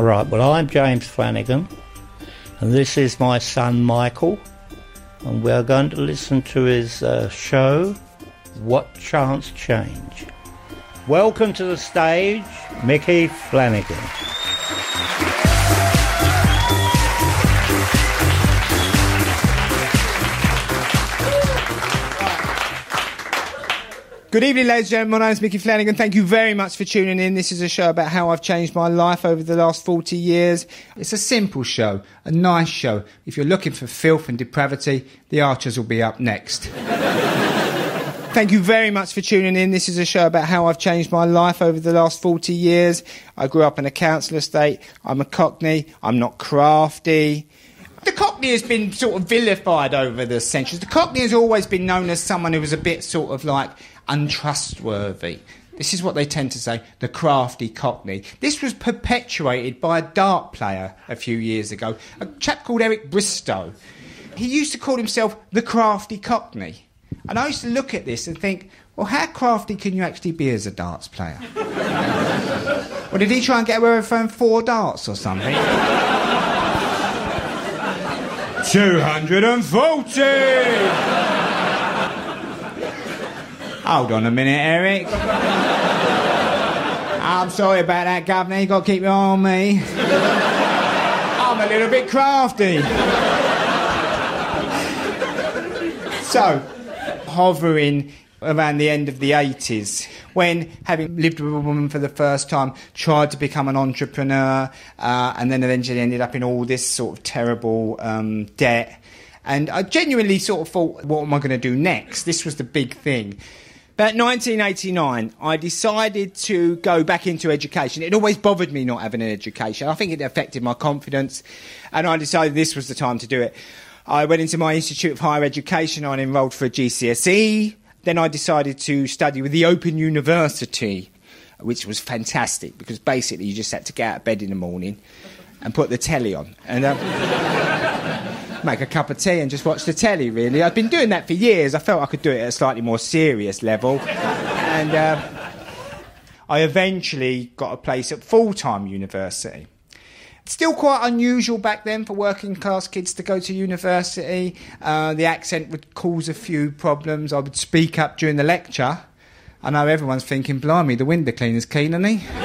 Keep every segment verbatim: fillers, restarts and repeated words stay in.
Alright, well I'm James Flanagan and this is my son Michael and we're going to listen to his uh, show, What Chance Change. Welcome to the stage, Mickey Flanagan. Good evening, ladies and gentlemen. My name's Mickey Flanagan. Thank you very much for tuning in. This is a show about how I've changed my life over the last forty years. It's a simple show, a nice show. If you're looking for filth and depravity, the Archers will be up next. Thank you very much for tuning in. This is a show about how I've changed my life over the last forty years. I grew up in a council estate. I'm a Cockney. I'm not crafty. The Cockney has been sort of vilified over the centuries. The Cockney has always been known as someone who was a bit sort of like untrustworthy. This is what they tend to say, the crafty Cockney. This was perpetuated by a dart player a few years ago, a chap called Eric Bristow. He used to call himself the crafty Cockney. And I used to look at this and think, well, how crafty can you actually be as a darts player? Or did he try and get away with throwing four darts or something? two hundred forty! Hold on a minute, Eric. I'm sorry about that, Governor. You've got to keep your eye on me. I'm a little bit crafty. So, hovering around the end of the eighties, when, having lived with a woman for the first time, tried to become an entrepreneur, uh, and then eventually ended up in all this sort of terrible um, debt. And I genuinely sort of thought, what am I going to do next? This was the big thing. About nineteen eighty-nine, I decided to go back into education. It always bothered me not having an education. I think it affected my confidence, and I decided this was the time to do it. I went into my Institute of Higher Education. I enrolled for a G C S E. Then I decided to study with the Open University, which was fantastic, because basically you just had to get out of bed in the morning and put the telly on. And... Um, make a cup of tea and just watch the telly, really. I've been doing that for years. I felt I could do it at a slightly more serious level. And uh, I eventually got a place at full-time university. Still quite unusual back then for working-class kids to go to university. Uh, the accent would cause a few problems. I would speak up during the lecture. I know everyone's thinking, blimey, the window cleaner's keen, isn't he?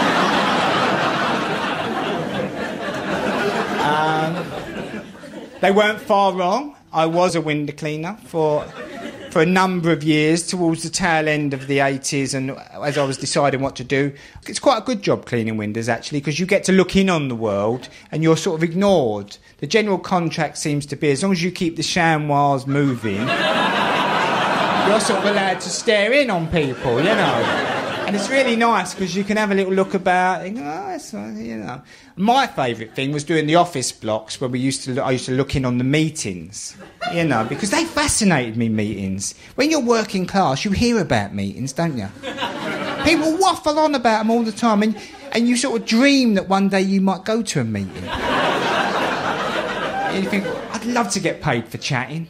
um... They weren't far wrong. I was a window cleaner for for a number of years towards the tail end of the eighties, and as I was deciding what to do, it's quite a good job cleaning windows, actually, because you get to look in on the world and you're sort of ignored. The general contract seems to be, as long as you keep the chamois moving, you're sort of allowed to stare in on people, you know. And it's really nice because you can have a little look about. And, oh, it's, you know. My favourite thing was doing the office blocks where we used to. I used to look in on the meetings, you know, because they fascinated me. Meetings. When you're working class, you hear about meetings, don't you? People waffle on about them all the time, and and you sort of dream that one day you might go to a meeting. And you think, I'd love to get paid for chatting.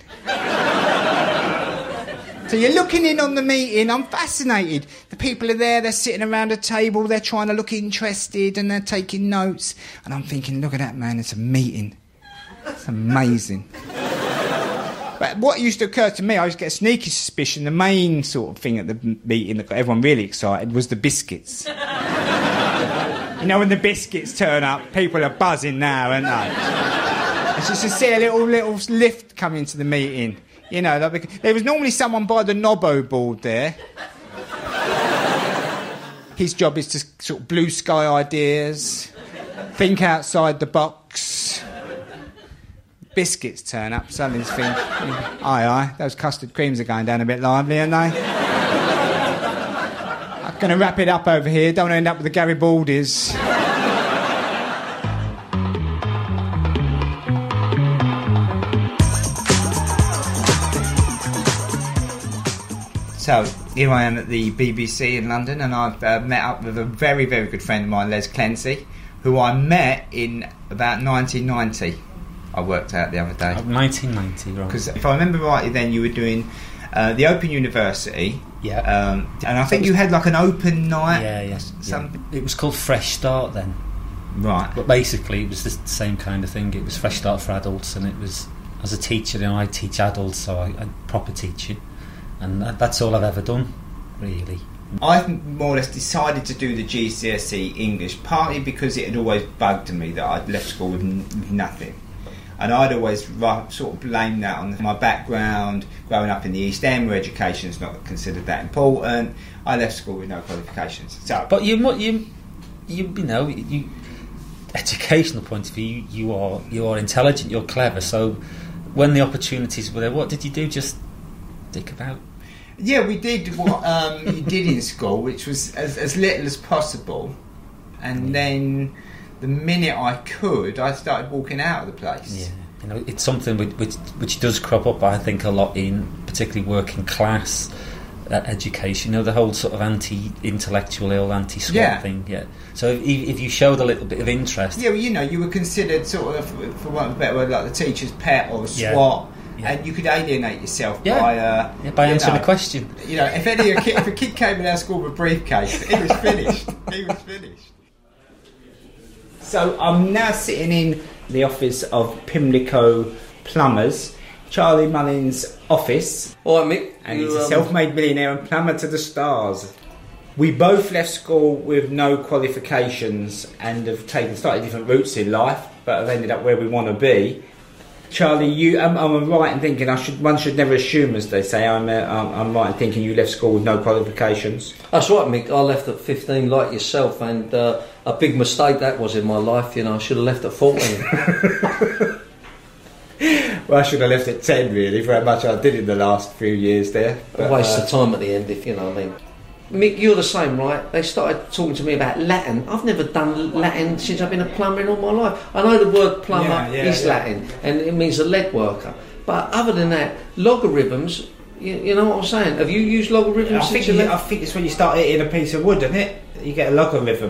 So you're looking in on the meeting, I'm fascinated. The people are there, they're sitting around a table, they're trying to look interested and they're taking notes. And I'm thinking, look at that, man, it's a meeting. It's amazing. But what used to occur to me, I used to get a sneaky suspicion, the main sort of thing at the meeting that got everyone really excited was the biscuits. You know, when the biscuits turn up, people are buzzing now, aren't they? It's just to see a little, little lift come into the meeting. You know, like, there was normally someone by the Nobbo board there. His job is to sort of blue sky ideas, think outside the box. Biscuits turn up, something's thinking, aye, aye, those custard creams are going down a bit lively, aren't they? I'm going to wrap it up over here, don't want to end up with the Garibaldis. So, here I am at the B B C in London, and I've uh, met up with a very, very good friend of mine, Les Clancy, who I met in about nineteen ninety. I worked out the other day. Oh, nineteen ninety, right. Because if I remember rightly, then you were doing uh, the Open University. Yeah. Um, and I think you had like an open night. Yeah, yes. Some... Yeah. It was called Fresh Start then. Right. But basically, it was the same kind of thing. It was Fresh Start for adults, and it was, as a teacher, you know, I teach adults, so I, I proper teaching, and that, that's all I've ever done, really. I more or less decided to do the G C S E English, partly because it had always bugged me that I'd left school with, n- with nothing. And I'd always ru- sort of blamed that on my background, growing up in the East End where education's not considered that important. I left school with no qualifications. So, But you, you, you, you know, you, educational point of view, you are you are intelligent, you're clever. So when the opportunities were there, what did you do? Just dick about? yeah, we did what um, you did in school, which was as, as little as possible. And then the minute I could, I started walking out of the place. Yeah, you know, it's something which, which, which does crop up, I think, a lot in particularly working class uh, education. You know, the whole sort of anti-intellectual, ill, anti-SWAT Yeah. thing. Yeah. So if, if you showed a little bit of interest, Yeah, well, you know, you were considered sort of, for want of a better word, like the teacher's pet or Yeah. SWAT. Yeah. And you could alienate yourself Yeah. by uh, yeah, by you answering know, a question. You know, if any a kid, if a kid came in our school with a briefcase, he was finished. He was finished. So I'm now sitting in the office of Pimlico Plumbers, Charlie Mullins' office, All right, Mick. and you, he's a um, self-made millionaire and plumber to the stars. We both left school with no qualifications and have taken slightly different routes in life, but have ended up where we want to be. Charlie, you, I'm, I'm right in thinking I should. One should never assume, as they say. I'm, uh, I'm, I'm right in thinking you left school with no qualifications. That's right, Mick. I left at fifteen, like yourself, and uh, a big mistake that was in my life. You know, I should have left at fourteen. Well, I should have left at ten, really, for how much I did in the last few years there. A waste of time at the end, if you know what I mean. Mick, you're the same, right? They started talking to me about Latin. I've never done Latin since I've been a plumber in all my life. I know the word plumber Yeah, yeah, is yeah. Latin, and it means a lead worker. But other than that, logarithms, you, you know what I'm saying? Have you used logarithms I since think, you you, I left? think it's when you start hitting a piece of wood, isn't it? You get a logarithm.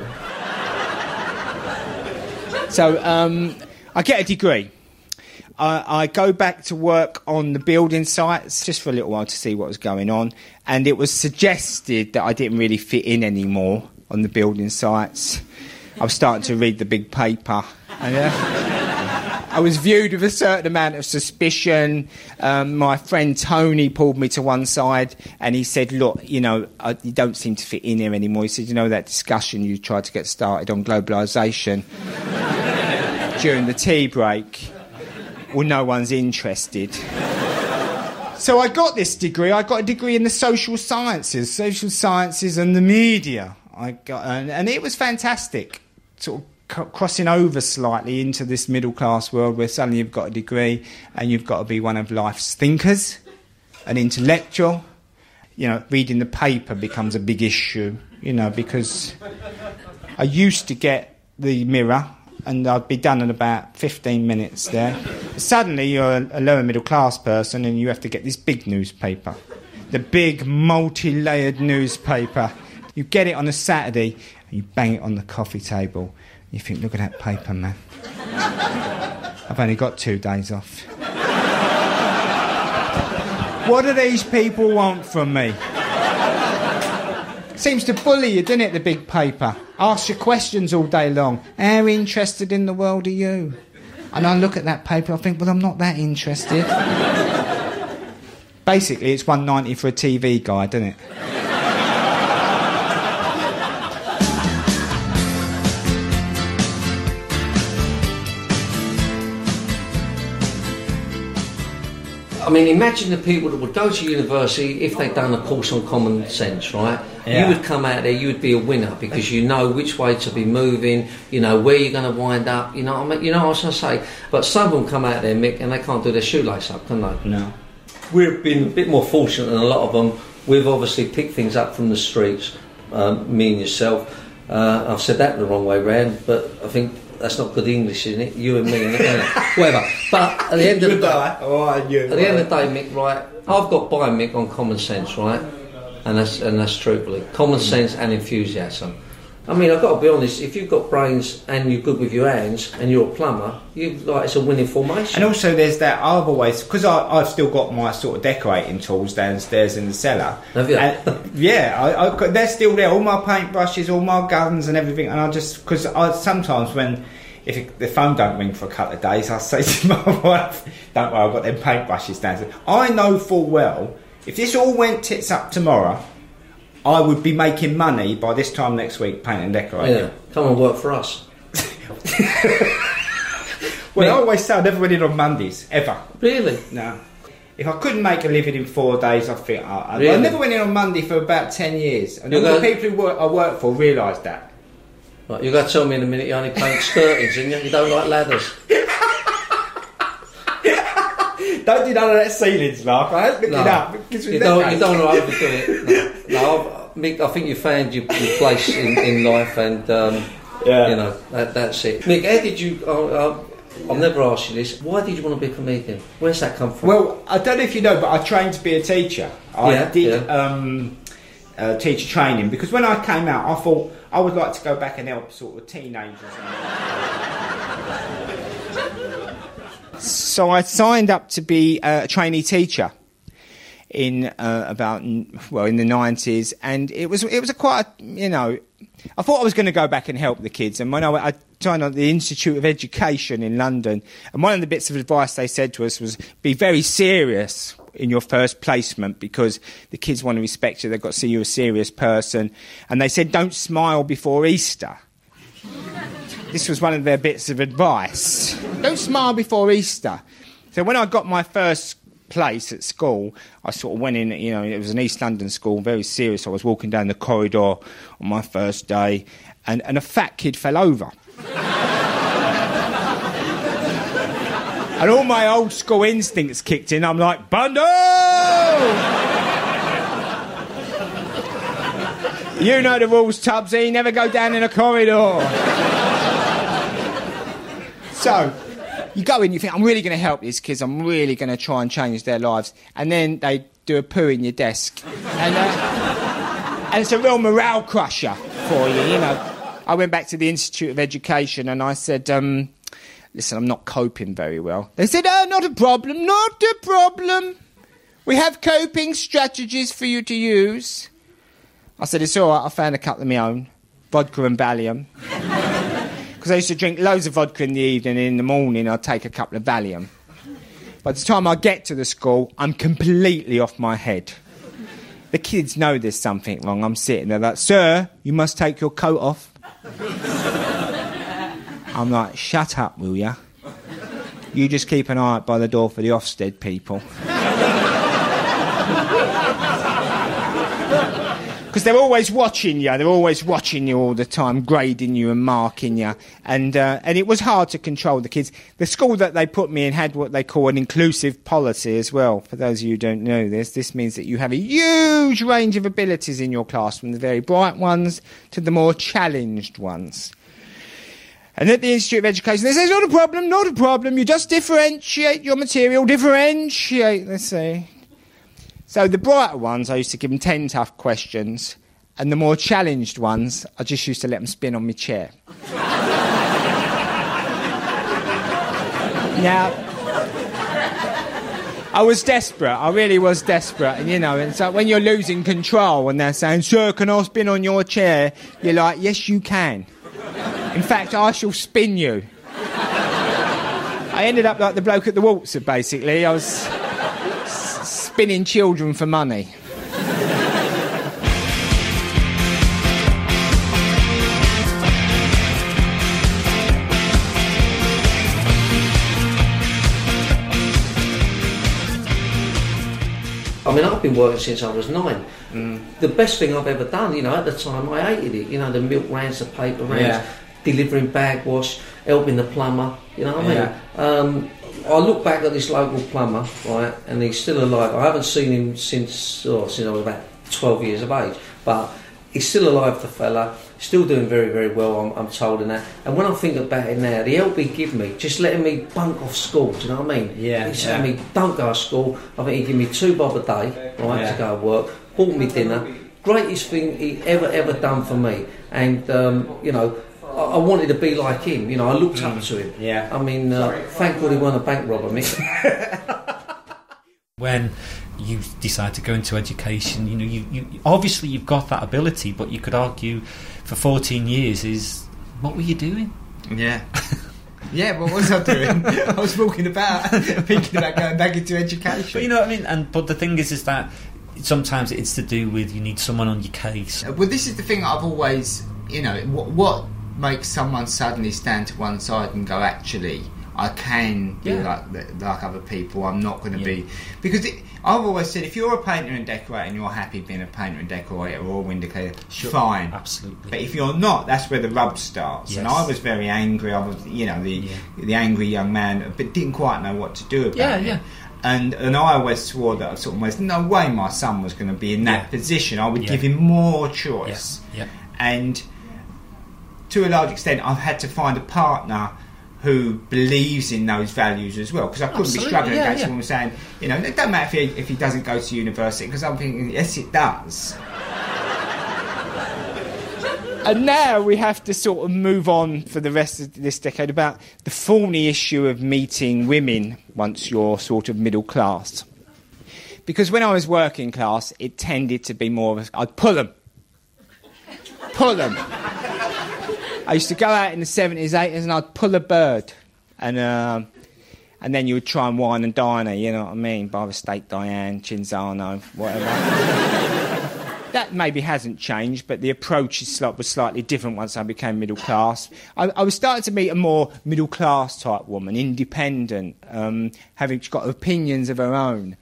So, um, I get a degree. I, I go back to work on the building sites just for a little while to see what was going on, and it was suggested that I didn't really fit in anymore on the building sites. I was starting to read the big paper, and uh, I was viewed with a certain amount of suspicion. Um, my friend Tony pulled me to one side and he said, look, you know, I, you don't seem to fit in here anymore. He said, you know that discussion you tried to get started on globalisation during the tea break? Well, no one's interested. So I got this degree. I got a degree in the social sciences, social sciences and the media. I got, and, and it was fantastic, sort of c- crossing over slightly into this middle-class world where suddenly you've got a degree and you've got to be one of life's thinkers, an intellectual. You know, reading the paper becomes a big issue, you know, because I used to get the Mirror and I'd be done in about fifteen minutes there. Suddenly you're a, a lower middle class person and you have to get this big newspaper. The big multi-layered newspaper. You get it on a Saturday and you bang it on the coffee table. You think, look at that paper, man. I've only got two days off. What do these people want from me? Seems to bully you, doesn't it, the big paper? Ask you questions all day long. How interested in the world are you? And I look at that paper, I think, well, I'm not that interested. Basically, it's one ninety for a T V guide, isn't it? I mean, imagine the people that would go to university if they'd done a course on common sense, right? Yeah. You would come out there, you would be a winner because you know which way to be moving, you know where you're going to wind up, you know what I mean? You know what I was going to say? But some of them come out there, Mick, and they can't do their shoelace up, can they? No. We've been a bit more fortunate than a lot of them. We've obviously picked things up from the streets, um, me and yourself. Uh, I've said that the wrong way round, but I think that's not good English, isn't it? You and me, and whatever. But at the end of the day, oh, you, at the end of the day, Mick, right? I've got by Mick on common sense, right? And that's and that's truthfully common sense and enthusiasm. I mean, I've got to be honest, if you've got brains and you're good with your hands and you're a plumber, you like it's a winning formation. And also there's that, I've always, because I've still got my sort of decorating tools downstairs in the cellar. Have you? And, yeah, I, I, they're still there, all my paintbrushes, all my guns and everything, and I just, because I sometimes when, if it, the phone don't ring for a couple of days, I say to my wife, don't worry, I've got them paintbrushes downstairs. I know full well, if this all went tits up tomorrow, I would be making money by this time next week painting and decorating. Yeah, come and work for us. Well, I always say I never went in on Mondays, ever. Really? No. If I couldn't make a living in four days, I think I, I, Really? I never went in on Monday for about ten years. And You're all the going- people who work, I work for realise that. Right, you're going to tell me in a minute you only paint skirtings and you, you don't like ladders. Don't do none of that ceilings, Mark. I ain't looking No, up. It gives me you that don't, case. you don't want to overdo it. No, no I've, Mick, I think you found your, your place in, in life and, um, Yeah. you know, that, that's it. Mick, how did you... Uh, uh, I've never asked you this. Why did you want to be a comedian? Where's that come from? Well, I don't know if you know, but I trained to be a teacher. I Yeah, did yeah. Um, uh, teacher training because when I came out, I thought I would like to go back and help sort of teenagers. So I signed up to be a trainee teacher in uh, about well in the nineties, and it was it was a quite a, you know I thought I was going to go back and help the kids, and when I, I joined at the Institute of Education in London, and one of the bits of advice they said to us was be very serious in your first placement because the kids want to respect you, they've got to see you a serious person, and they said don't smile before Easter. This was one of their bits of advice. Don't smile before Easter. So when I got my first place at school, I sort of went in, you know, it was an East London school, very serious. I was walking down the corridor on my first day, and, and a fat kid fell over. And all my old school instincts kicked in. I'm like, bundle! You know the rules, Tubbsy, never go down in a corridor. So, you go in, you think, I'm really going to help these kids, I'm really going to try and change their lives. And then they do a poo in your desk. And, uh, and it's a real morale crusher for you, you know. I went back to the Institute of Education and I said, um, listen, I'm not coping very well. They said, oh, not a problem, not a problem. We have coping strategies for you to use. I said, it's all right, I found a couple of my own, vodka and Valium. Because I used to drink loads of vodka in the evening, and in the morning I'd take a couple of Valium. By the time I get to the school, I'm completely off my head. The kids know there's something wrong. I'm sitting there like, sir, you must take your coat off. I'm like, shut up, will ya? You just keep an eye out by the door for the Ofsted people. Because they're always watching you, they're always watching you all the time, grading you and marking you. And uh, and it was hard to control the kids. The school that they put me in had what they call an inclusive policy as well. For those of you who don't know this, this means that you have a huge range of abilities in your class, from the very bright ones to the more challenged ones. And at the Institute of Education, they say, not a problem, not a problem, you just differentiate your material, differentiate, they say. So the brighter ones, I used to give them ten tough questions, and the more challenged ones, I just used to let them spin on my chair. Now, I was desperate, I really was desperate, and you know, and so when you're losing control and they're saying, sir, can I spin on your chair? You're like, yes, you can. In fact, I shall spin you. I ended up like the bloke at the Waltzer, basically. I was spinning children for money. I mean, I've been working since I was nine. Mm. The best thing I've ever done, you know, at the time I hated it. You know, the milk rounds, the paper rounds, yeah. delivering bag wash, helping the plumber, you know what I mean? Yeah. Um, I look back at this local plumber, right, and he's still alive. I haven't seen him since, oh, since I was about twelve years of age, but he's still alive, the fella, still doing very, very well, I'm, I'm told, in that. And when I think about it now, the help he give me, just letting me bunk off school, do you know what I mean? Yeah. He's yeah. telling me, don't go to school. I think he give me two bob a day, right, yeah. to go to work, bought me dinner, greatest thing he ever, ever done for me. And, um, you know, I, I wanted to be like him. You know, I looked mm. up to him. Yeah. I mean, uh, thank God he wasn't a bank robber, Mick. When you decide to go into education, you know, you, you obviously you've got that ability, but you could argue for fourteen years is, what were you doing? Yeah. Yeah, what was I doing? I was walking about thinking about going back into education. But you know what I mean? And but the thing is, is that sometimes it's to do with you need someone on your case. Well, this is the thing I've always, you know, what, what makes someone suddenly stand to one side and go, actually, I can be Yeah. like like other people. I'm not going to Yeah. be, because it, I've always said, if you're a painter and decorator and you're happy being a painter and decorator or a window cleaner, Sure. fine. Absolutely. But if you're not, that's where the rub starts. And Yes. I was very angry. I was, you know, the Yeah. the angry young man, but didn't quite know what to do about Yeah, it. yeah. And and I always swore that I sort of almost, no way my son was going to be in that Yeah. position. I would Yeah. give him more choice. Yes. Yeah. And to a large extent, I've had to find a partner who believes in those values as well, because I couldn't Absolutely, be struggling yeah, against yeah. someone saying, you know, it doesn't matter if he, if he doesn't go to university, because I'm thinking, yes, it does. And now we have to sort of move on for the rest of this decade about the thorny issue of meeting women once you're sort of middle class. Because when I was working class, it tended to be more of a... I'd pull them. Pull them. I used to go out in the seventies, eighties, and I'd pull a bird. And um, and then you would try and wine and dine her, you know what I mean? By the State Diane, Cinzano, whatever. That maybe hasn't changed, but the approach is slight, was slightly different once I became middle class. I, I was starting to meet a more middle class type woman, independent, um, having got opinions of her own.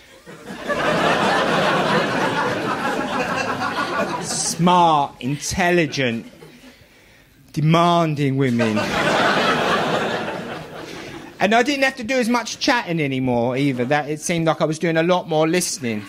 Smart, intelligent, demanding women. And I didn't have to do as much chatting anymore either. That it seemed like I was doing a lot more listening.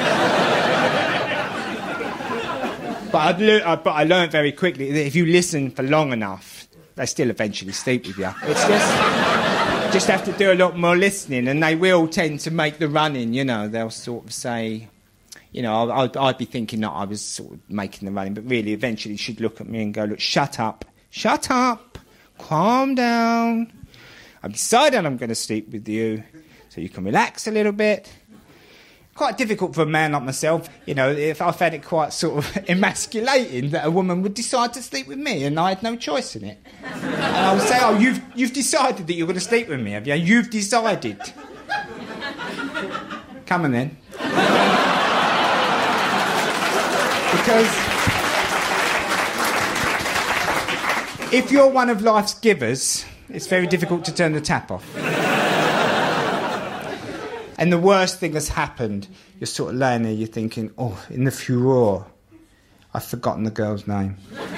But, I'd le- uh, but I learned very quickly that if you listen for long enough, they still eventually sleep with you. It's just, just have to do a lot more listening, and they will tend to make the running, you know. They'll sort of say, you know, I'd, I'd be thinking that I was sort of making the running, but really eventually she'd look at me and go, look, shut up, shut up, calm down. I've decided I'm going to sleep with you so you can relax a little bit. Quite difficult for a man like myself, you know, if I found it quite sort of emasculating that a woman would decide to sleep with me and I had no choice in it. And I would say, oh, you've, you've decided that you're going to sleep with me, have you? You've decided. Come on then. Because if you're one of life's givers, it's very difficult to turn the tap off. And the worst thing has happened. You're sort of laying there, you're thinking, oh, in the furore, I've forgotten the girl's name.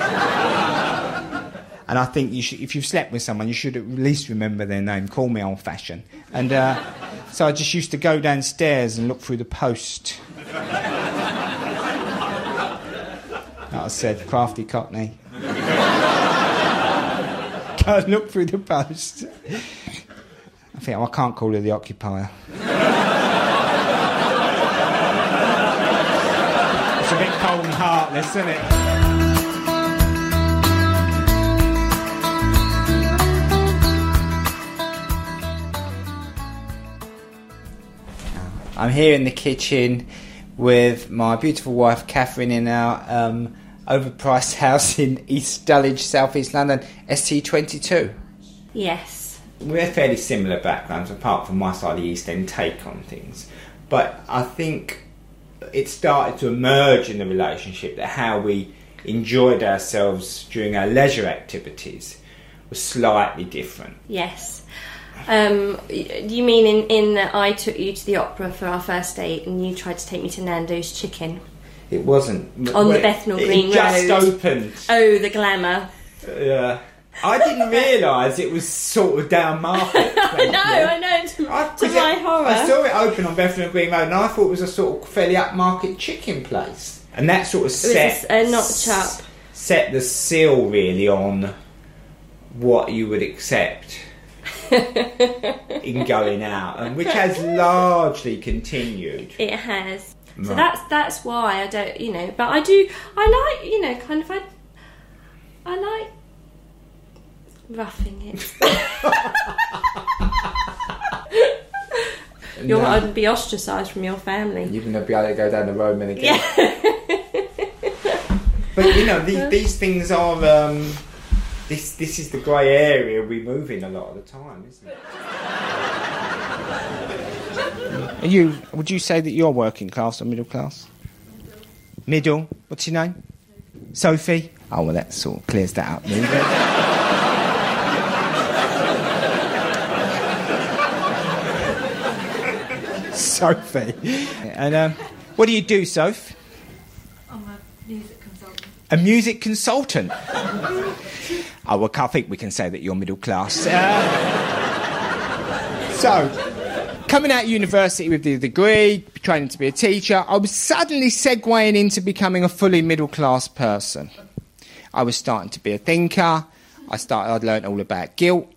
And I think you should, if you've slept with someone, you should at least remember their name. Call me old-fashioned. And uh, so I just used to go downstairs and look through the post. Like I said, crafty Cockney. Go and look through the post. I think, oh, I can't call her the occupier. It's a bit cold and heartless, isn't it? I'm here in the kitchen with my beautiful wife Catherine in our um, overpriced house in East Dulwich, South East London, S T twenty-two. Yes. We're fairly similar backgrounds, apart from my side of the East End take on things. But I think it started to emerge in the relationship that how we enjoyed ourselves during our leisure activities was slightly different. Yes. Um, y- you mean in, in that I took you to the opera for our first date and you tried to take me to Nando's Chicken? It wasn't. On the well, Bethnal it, Green it just Road. opened. Oh, the glamour. Uh, I didn't realise it was sort of down market. I know, I know, to, I- to 'cause my it- horror. I saw it open on Bethnal Green Road, and I thought it was a sort of fairly upmarket chicken place, and that sort of It was set a, a notch up. set the seal really on what you would accept in going out, and which has largely continued. It has. So Right. that's that's why I don't, you know. But I do, I like, you know, kind of, I, I like roughing it. You're No. going to be ostracised from your family. You're going to be able to go down the road again. Yeah. But you know, these, these things are. Um, this this is the grey area we move in a lot of the time, isn't it? Are you? Would you say that you're working class or middle class? Middle. What's your name? Sophie. Oh well, that sort of clears that up. Sophie. And um, what do you do, Soph? I'm a music consultant. A music consultant. Oh, well, I think we can say that you're middle class. Uh, so, coming out of university with the degree, training to be a teacher, I was suddenly segueing into becoming a fully middle class person. I was starting to be a thinker. I started. I'd learnt all about guilt.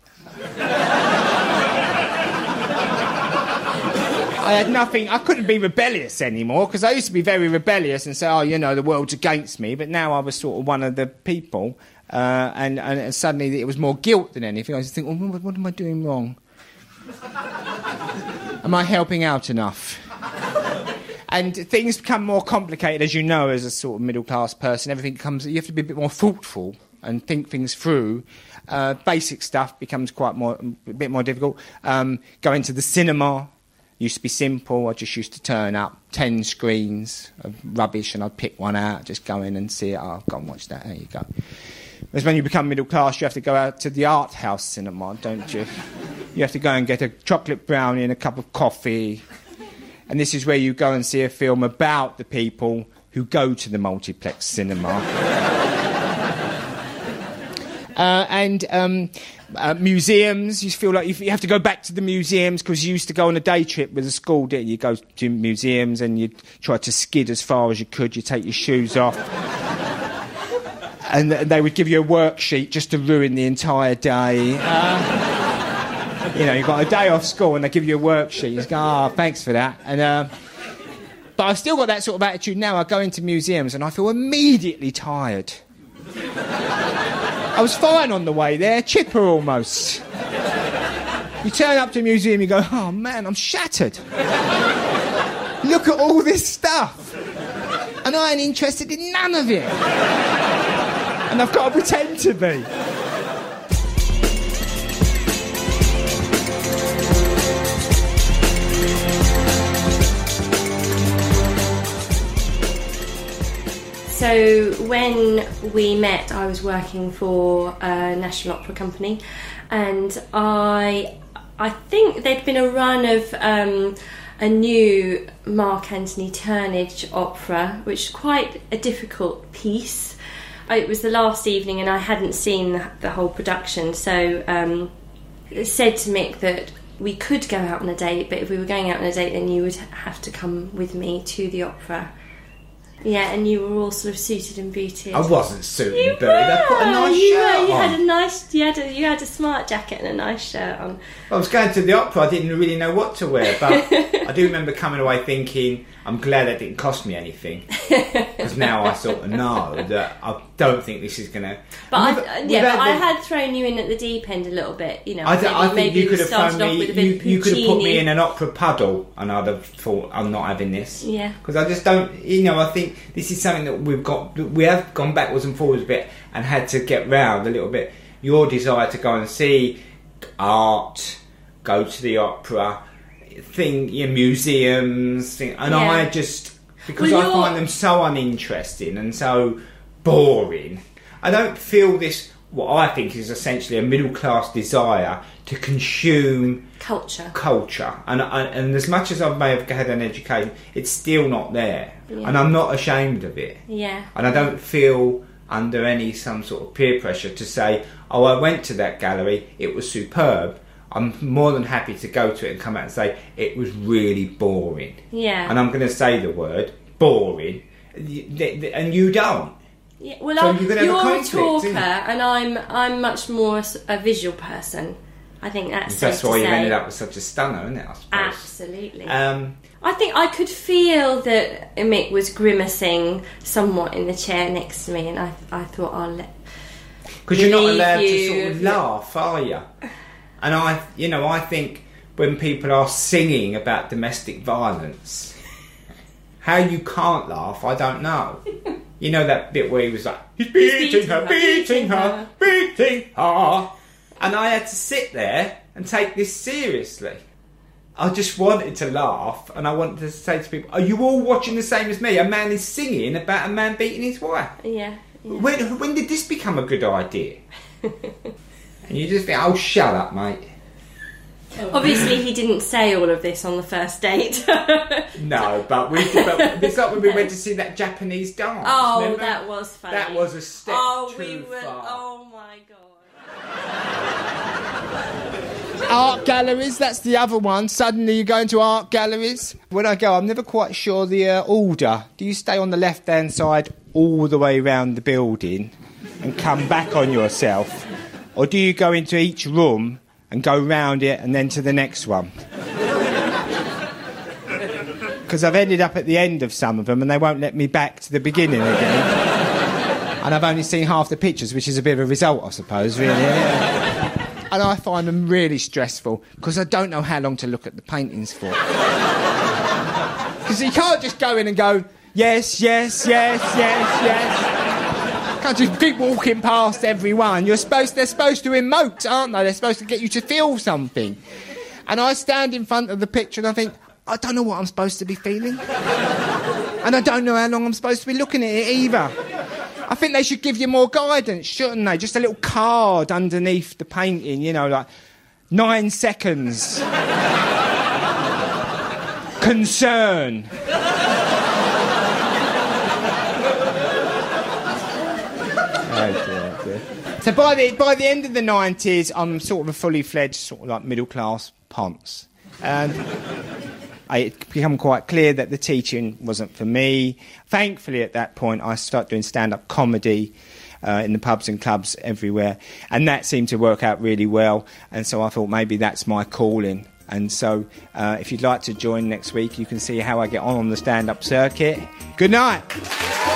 I had nothing. I couldn't be rebellious anymore because I used to be very rebellious and say, "Oh, you know, the world's against me." But now I was sort of one of the people, uh, and, and suddenly it was more guilt than anything. I was thinking, well, what, what am I doing wrong? Am I helping out enough? And things become more complicated, as you know, as a sort of middle class person. Everything comes. You have to be a bit more thoughtful and think things through. Uh, basic stuff becomes quite more a bit more difficult. Um, going to the cinema. Used to be simple. I just used to turn up, ten screens of rubbish, and I'd pick one out, just go in and see it. Oh, go and watch that. There you go. Whereas when you become middle class, you have to go out to the art house cinema, don't you? You have to go and get a chocolate brownie and a cup of coffee. And this is where you go and see a film about the people who go to the multiplex cinema. uh, and... Um, Uh, museums, you feel like you, you have to go back to the museums because you used to go on a day trip with the school, didn't you? You go to museums and you try to skid as far as you could. You take your shoes off. And they would give you a worksheet just to ruin the entire day. Uh, you know, you've got a day off school and they give you a worksheet. You go, oh, thanks for that. And uh, but I've still got that sort of attitude now. I go into museums and I feel immediately tired. I was fine on the way there, chipper almost. You turn up to a museum, you go, oh man, I'm shattered. Look at all this stuff. And I ain't interested in none of it. And I've got to pretend to be. So when we met, I was working for a National Opera Company, and I I think there'd been a run of um, a new Mark Anthony Turnage opera, which is quite a difficult piece. It was the last evening, and I hadn't seen the, the whole production, so um, it said to Mick that we could go out on a date, but if we were going out on a date, then you would have to come with me to the opera. Yeah, and you were all sort of suited and booted. I wasn't suited You and booted. I put a were. nice you shirt were. You on. had a nice. You had a. You had a smart jacket and a nice shirt on. I was going to the opera. I didn't really know what to wear, but I do remember coming away thinking, I'm glad that didn't cost me anything, because now I sort of know that I don't think this is going to. But I, yeah, but I had thrown you in at the deep end a little bit. You know, I, d- maybe, I think maybe you could have started thrown off me. with a bit You, of you could have put me Puccini. in an opera puddle, and I'd have thought, I'm not having this. Yeah. Because I just don't. You know, I think this is something that we've got. We have gone backwards and forwards a bit, and had to get round a little bit. Your desire to go and see art, go to the opera, thing, your museums, thing, and Yeah. I just because Well, I you're- find them so uninteresting and so boring. I don't feel this. What I think is essentially a middle class desire to consume Culture. culture, and and, and as much as I may have had an education, it's still not there, Yeah. and I'm not ashamed of it, Yeah. and I don't feel under any some sort of peer pressure to say, oh, I went to that gallery, it was superb. I'm more than happy to go to it and come out and say it was really boring. Yeah. And I'm going to say the word boring, and you don't. Yeah, well, So I'm, you're gonna have a you're a conflict, talker, isn't it? and I'm I'm much more a visual person. I think that's That's safe why to you've say. ended up with such a stunner, isn't it? I suppose. Absolutely. Um, I think I could feel that Mick was grimacing somewhat in the chair next to me, and I, I thought I'll let. Because you're not Leave allowed you. to sort of laugh, are you? And I, you know, I think when people are singing about domestic violence, how you can't laugh, I don't know. You know that bit where he was like, he's beating, beating her, her, beating her, beating beating her. And I had to sit there and take this seriously. I just wanted to laugh, and I wanted to say to people, are you all watching the same as me? A man is singing about a man beating his wife. Yeah. yeah. When, when did this become a good idea? And you just think, oh, shut up, mate. Obviously, he didn't say all of this on the first date. No, but we. But it's like when we went to see that Japanese dance. Oh, remember? that was funny. That was a step oh, too we were, far. Oh my god. Art galleries, that's the other one. Suddenly you're going to art galleries. When I go, I'm never quite sure the uh, order. Do you stay on the left-hand side all the way around the building and come back on yourself? Or do you go into each room and go round it and then to the next one? Because I've ended up at the end of some of them and they won't let me back to the beginning again. And I've only seen half the pictures, which is a bit of a result, I suppose, really. And I find them really stressful because I don't know how long to look at the paintings for. Because you can't just go in and go, yes, yes, yes, yes, yes. You can't just keep walking past everyone. You're supposed, they're supposed to emote, aren't they? They're supposed to get you to feel something. And I stand in front of the picture and I think, I don't know what I'm supposed to be feeling. And I don't know how long I'm supposed to be looking at it either. I think they should give you more guidance, shouldn't they? Just a little card underneath the painting, you know, like nine seconds. Concern. Oh dear, dear. So by the by the end of the nineties, I'm sort of a fully fledged sort of like middle class ponce, and it became quite clear that the teaching wasn't for me. Thankfully, at that point, I started doing stand-up comedy uh, in the pubs and clubs everywhere, and that seemed to work out really well. And so I thought maybe that's my calling. And so uh, if you'd like to join next week, you can see how I get on on the stand-up circuit. Good night.